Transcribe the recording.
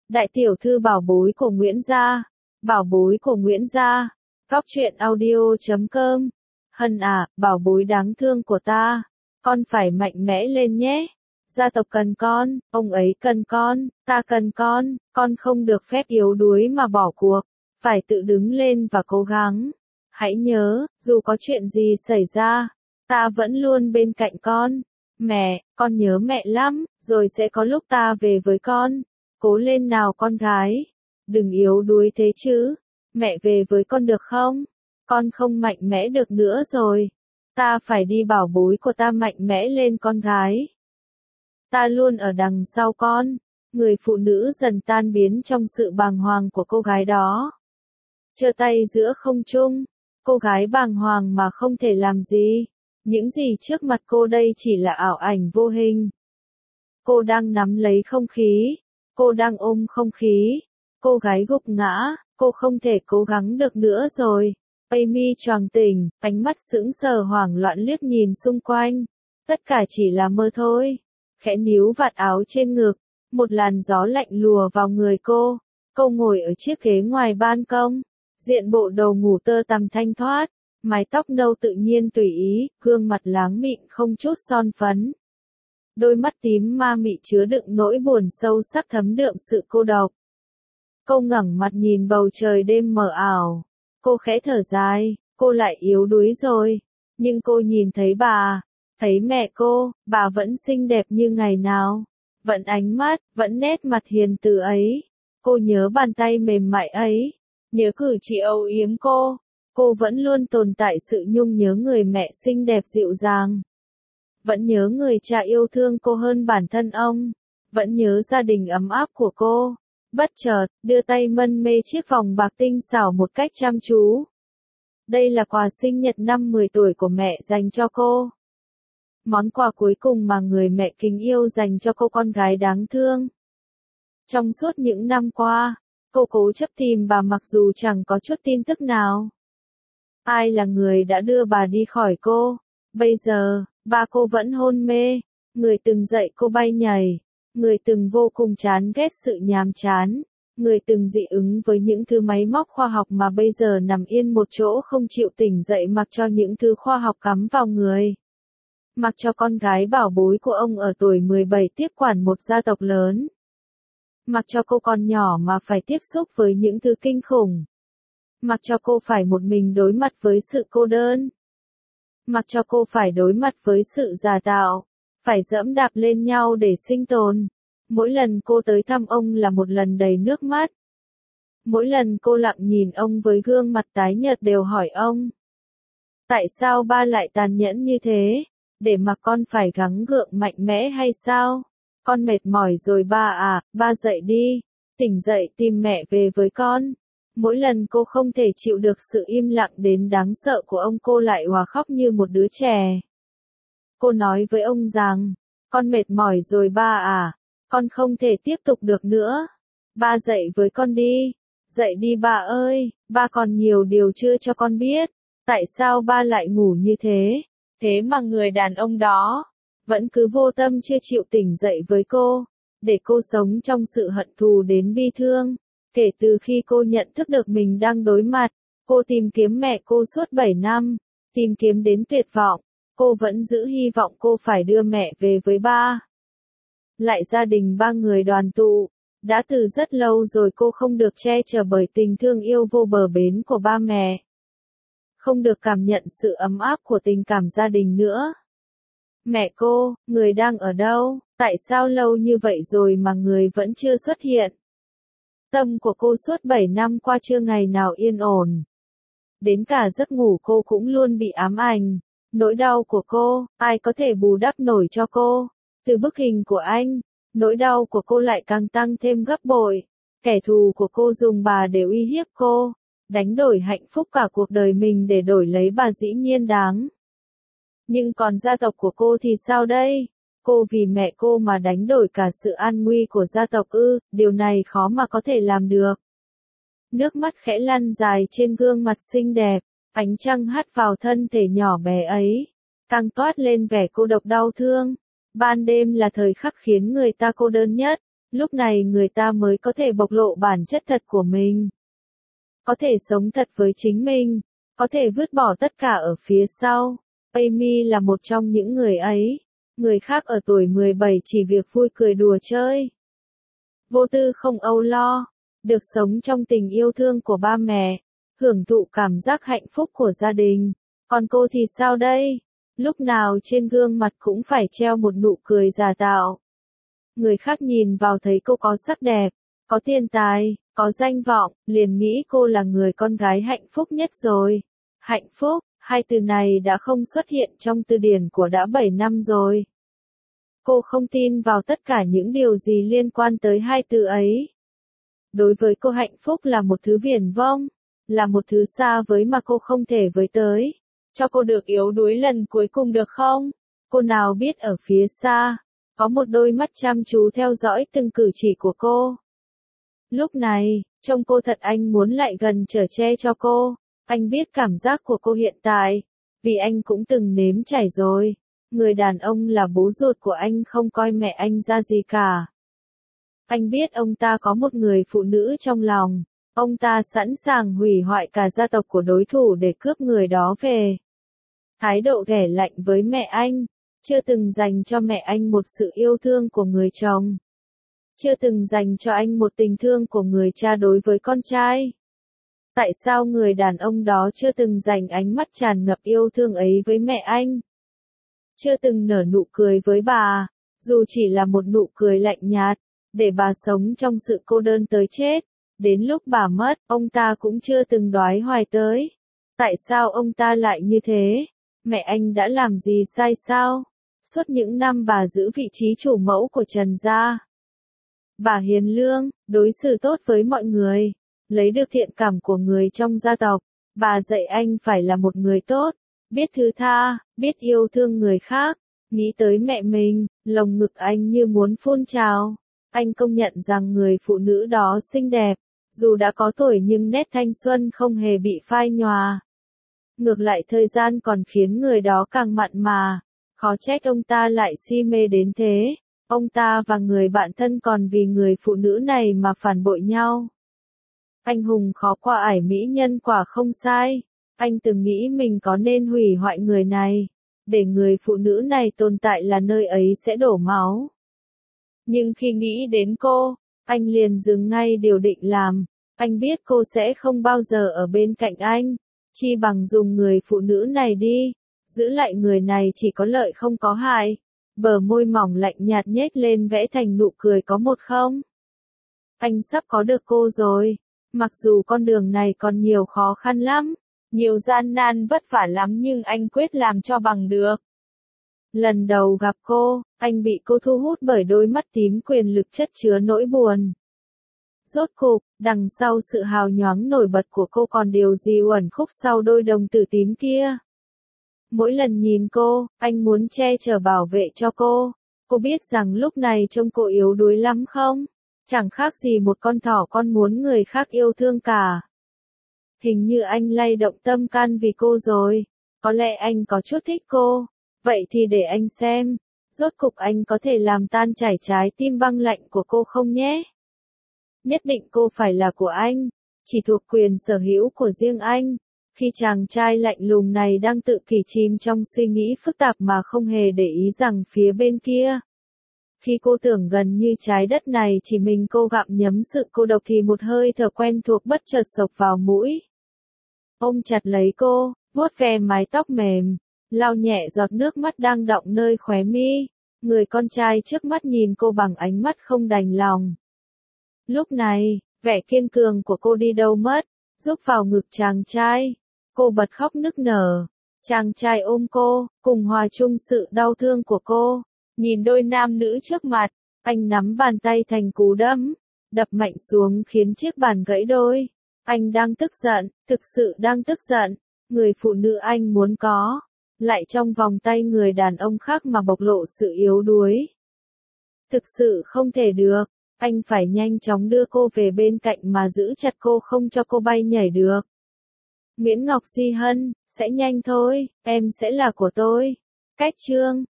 Đại tiểu thư bảo bối của Nguyễn Gia. Bảo bối của Nguyễn Gia. Góc truyện audio.com. Hân à, bảo bối đáng thương của ta. Con phải mạnh mẽ lên nhé. Gia tộc cần con, ông ấy cần con, ta cần con không được phép yếu đuối mà bỏ cuộc. Phải tự đứng lên và cố gắng. Hãy nhớ, dù có chuyện gì xảy ra, ta vẫn luôn bên cạnh con. Mẹ, con nhớ mẹ lắm, rồi sẽ có lúc ta về với con. Cố lên nào con gái. Đừng yếu đuối thế chứ. Mẹ về với con được không? Con không mạnh mẽ được nữa rồi. Ta phải đi bảo bối của ta mạnh mẽ lên con gái. Ta luôn ở đằng sau con. Người phụ nữ dần tan biến trong sự bàng hoàng của cô gái đó. Giơ tay giữa không trung. Cô gái bàng hoàng mà không thể làm gì. Những gì trước mặt cô đây chỉ là ảo ảnh vô hình. Cô đang nắm lấy không khí. Cô đang ôm không khí. Cô gái gục ngã, cô không thể cố gắng được nữa rồi. Amy choàng tỉnh, ánh mắt sững sờ hoảng loạn liếc nhìn xung quanh. Tất cả chỉ là mơ thôi. Khẽ níu vạt áo trên ngực, một làn gió lạnh lùa vào người cô. Cô ngồi ở chiếc ghế ngoài ban công, diện bộ đồ ngủ tơ tằm thanh thoát, mái tóc nâu tự nhiên tùy ý, gương mặt láng mịn không chút son phấn. Đôi mắt tím ma mị chứa đựng nỗi buồn sâu sắc thấm đượm sự cô độc. Cô ngẩng mặt nhìn bầu trời đêm mờ ảo. Cô khẽ thở dài, cô lại yếu đuối rồi. Nhưng cô nhìn thấy bà, thấy mẹ cô, bà vẫn xinh đẹp như ngày nào. Vẫn ánh mắt, vẫn nét mặt hiền từ ấy. Cô nhớ bàn tay mềm mại ấy. Nhớ cử chỉ âu yếm cô. Cô vẫn luôn tồn tại sự nhung nhớ người mẹ xinh đẹp dịu dàng. Vẫn nhớ người cha yêu thương cô hơn bản thân ông. Vẫn nhớ gia đình ấm áp của cô. Bất chợt, đưa tay mân mê chiếc vòng bạc tinh xảo một cách chăm chú. Đây là quà sinh nhật năm 10 tuổi của mẹ dành cho cô. Món quà cuối cùng mà người mẹ kính yêu dành cho cô con gái đáng thương. Trong suốt những năm qua, cô cố chấp tìm bà mặc dù chẳng có chút tin tức nào. Ai là người đã đưa bà đi khỏi cô? Bây giờ, ba cô vẫn hôn mê. Người từng dạy cô bay nhảy. Người từng vô cùng chán ghét sự nhàm chán. Người từng dị ứng với những thứ máy móc khoa học mà bây giờ nằm yên một chỗ không chịu tỉnh dậy mặc cho những thứ khoa học cắm vào người. Mặc cho con gái bảo bối của ông ở tuổi 17 tiếp quản một gia tộc lớn. Mặc cho cô còn nhỏ mà phải tiếp xúc với những thứ kinh khủng. Mặc cho cô phải một mình đối mặt với sự cô đơn. Mặc cho cô phải đối mặt với sự giả tạo. Phải dẫm đạp lên nhau để sinh tồn. Mỗi lần cô tới thăm ông là một lần đầy nước mắt. Mỗi lần cô lặng nhìn ông với gương mặt tái nhợt đều hỏi ông. Tại sao ba lại tàn nhẫn như thế? Để mà con phải gắng gượng mạnh mẽ hay sao? Con mệt mỏi rồi ba à, ba dậy đi. Tỉnh dậy tìm mẹ về với con. Mỗi lần cô không thể chịu được sự im lặng đến đáng sợ của ông cô lại òa khóc như một đứa trẻ. Cô nói với ông rằng, con mệt mỏi rồi ba à, con không thể tiếp tục được nữa. Ba dậy với con đi, dậy đi ba ơi, ba còn nhiều điều chưa cho con biết. Tại sao ba lại ngủ như thế? Thế mà người đàn ông đó, vẫn cứ vô tâm chưa chịu tỉnh dậy với cô, để cô sống trong sự hận thù đến bi thương. Kể từ khi cô nhận thức được mình đang đối mặt, cô tìm kiếm mẹ cô suốt 7 năm, tìm kiếm đến tuyệt vọng. Cô vẫn giữ hy vọng cô phải đưa mẹ về với ba. Lại gia đình ba người đoàn tụ. Đã từ rất lâu rồi cô không được che chở bởi tình thương yêu vô bờ bến của ba mẹ. Không được cảm nhận sự ấm áp của tình cảm gia đình nữa. Mẹ cô, người đang ở đâu? Tại sao lâu như vậy rồi mà người vẫn chưa xuất hiện? Tâm của cô suốt 7 năm qua chưa ngày nào yên ổn. Đến cả giấc ngủ cô cũng luôn bị ám ảnh. Nỗi đau của cô, ai có thể bù đắp nổi cho cô? Từ bức hình của anh, nỗi đau của cô lại càng tăng thêm gấp bội. Kẻ thù của cô dùng bà để uy hiếp cô, đánh đổi hạnh phúc cả cuộc đời mình để đổi lấy bà dĩ nhiên đáng. Nhưng còn gia tộc của cô thì sao đây? Cô vì mẹ cô mà đánh đổi cả sự an nguy của gia tộc ư? Điều này khó mà có thể làm được. Nước mắt khẽ lăn dài trên gương mặt xinh đẹp. Ánh trăng hắt vào thân thể nhỏ bé ấy, càng toát lên vẻ cô độc đau thương. Ban đêm là thời khắc khiến người ta cô đơn nhất. Lúc này người ta mới có thể bộc lộ bản chất thật của mình. Có thể sống thật với chính mình, có thể vứt bỏ tất cả ở phía sau. Amy là một trong những người ấy. Người khác ở tuổi 17 chỉ việc vui cười đùa chơi. Vô tư không âu lo, được sống trong tình yêu thương của ba mẹ, hưởng thụ cảm giác hạnh phúc của gia đình. Còn cô thì sao đây? Lúc nào trên gương mặt cũng phải treo một nụ cười giả tạo. Người khác nhìn vào thấy cô có sắc đẹp, có tiền tài, có danh vọng, liền nghĩ cô là người con gái hạnh phúc nhất rồi. Hạnh phúc, hai từ này đã không xuất hiện trong từ điển của đã 7 năm rồi. Cô không tin vào tất cả những điều gì liên quan tới hai từ ấy. Đối với cô hạnh phúc là một thứ viển vông, là một thứ xa với mà cô không thể với tới. Cho cô được yếu đuối lần cuối cùng được không? Cô nào biết ở phía xa, có một đôi mắt chăm chú theo dõi từng cử chỉ của cô. Lúc này, trông cô thật anh muốn lại gần chở che cho cô. Anh biết cảm giác của cô hiện tại, vì anh cũng từng nếm trải rồi. Người đàn ông là bố ruột của anh không coi mẹ anh ra gì cả. Anh biết ông ta có một người phụ nữ trong lòng. Ông ta sẵn sàng hủy hoại cả gia tộc của đối thủ để cướp người đó về. Thái độ ghẻ lạnh với mẹ anh, chưa từng dành cho mẹ anh một sự yêu thương của người chồng. Chưa từng dành cho anh một tình thương của người cha đối với con trai. Tại sao người đàn ông đó chưa từng dành ánh mắt tràn ngập yêu thương ấy với mẹ anh? Chưa từng nở nụ cười với bà, dù chỉ là một nụ cười lạnh nhạt, để bà sống trong sự cô đơn tới chết. Đến lúc bà mất, ông ta cũng chưa từng đoái hoài tới. Tại sao ông ta lại như thế? Mẹ anh đã làm gì sai sao? Suốt những năm bà giữ vị trí chủ mẫu của Trần gia. Bà hiền lương, đối xử tốt với mọi người, lấy được thiện cảm của người trong gia tộc. Bà dạy anh phải là một người tốt, biết thứ tha, biết yêu thương người khác. Nghĩ tới mẹ mình, lồng ngực anh như muốn phun trào. Anh công nhận rằng người phụ nữ đó xinh đẹp, dù đã có tuổi nhưng nét thanh xuân không hề bị phai nhòa. Ngược lại thời gian còn khiến người đó càng mặn mà, khó trách ông ta lại si mê đến thế. Ông ta và người bạn thân còn vì người phụ nữ này mà phản bội nhau. Anh hùng khó qua ải mỹ nhân quả không sai. Anh từng nghĩ mình có nên hủy hoại người này, để người phụ nữ này tồn tại là nơi ấy sẽ đổ máu. Nhưng khi nghĩ đến cô, anh liền dừng ngay điều định làm. Anh biết cô sẽ không bao giờ ở bên cạnh anh, chi bằng dùng người phụ nữ này đi, giữ lại người này chỉ có lợi không có hại. Bờ môi mỏng lạnh nhạt nhếch lên vẽ thành nụ cười có một không. Anh sắp có được cô rồi, mặc dù con đường này còn nhiều khó khăn lắm, nhiều gian nan vất vả lắm nhưng anh quyết làm cho bằng được. Lần đầu gặp cô, anh bị cô thu hút bởi đôi mắt tím quyền lực chất chứa nỗi buồn. Rốt cục, đằng sau sự hào nhoáng nổi bật của cô còn điều gì uẩn khúc sau đôi đồng tử tím kia. Mỗi lần nhìn cô, anh muốn che chở bảo vệ cho cô. Cô biết rằng lúc này trông cô yếu đuối lắm không? Chẳng khác gì một con thỏ con muốn người khác yêu thương cả. Hình như anh lay động tâm can vì cô rồi. Có lẽ anh có chút thích cô. Vậy thì để anh xem, rốt cục anh có thể làm tan chảy trái tim băng lạnh của cô không nhé? Nhất định cô phải là của anh, chỉ thuộc quyền sở hữu của riêng anh. Khi chàng trai lạnh lùng này đang tự kỷ chìm trong suy nghĩ phức tạp mà không hề để ý rằng phía bên kia. Khi cô tưởng gần như trái đất này chỉ mình cô gặm nhấm sự cô độc thì một hơi thở quen thuộc bất chợt xộc vào mũi. Ôm chặt lấy cô, vuốt ve mái tóc mềm, lau nhẹ giọt nước mắt đang đọng nơi khóe mi. Người con trai trước mắt nhìn cô bằng ánh mắt không đành lòng. Lúc này, vẻ kiên cường của cô đi đâu mất, rúc vào ngực chàng trai. Cô bật khóc nức nở. Chàng trai ôm cô, cùng hòa chung sự đau thương của cô. Nhìn đôi nam nữ trước mặt, anh nắm bàn tay thành cú đấm, đập mạnh xuống khiến chiếc bàn gãy đôi. Anh đang tức giận, thực sự đang tức giận. Người phụ nữ anh muốn có, lại trong vòng tay người đàn ông khác mà bộc lộ sự yếu đuối. Thực sự không thể được, anh phải nhanh chóng đưa cô về bên cạnh mà giữ chặt cô không cho cô bay nhảy được. Nguyễn Ngọc Di Hân, sẽ nhanh thôi, em sẽ là của tôi. Cách chương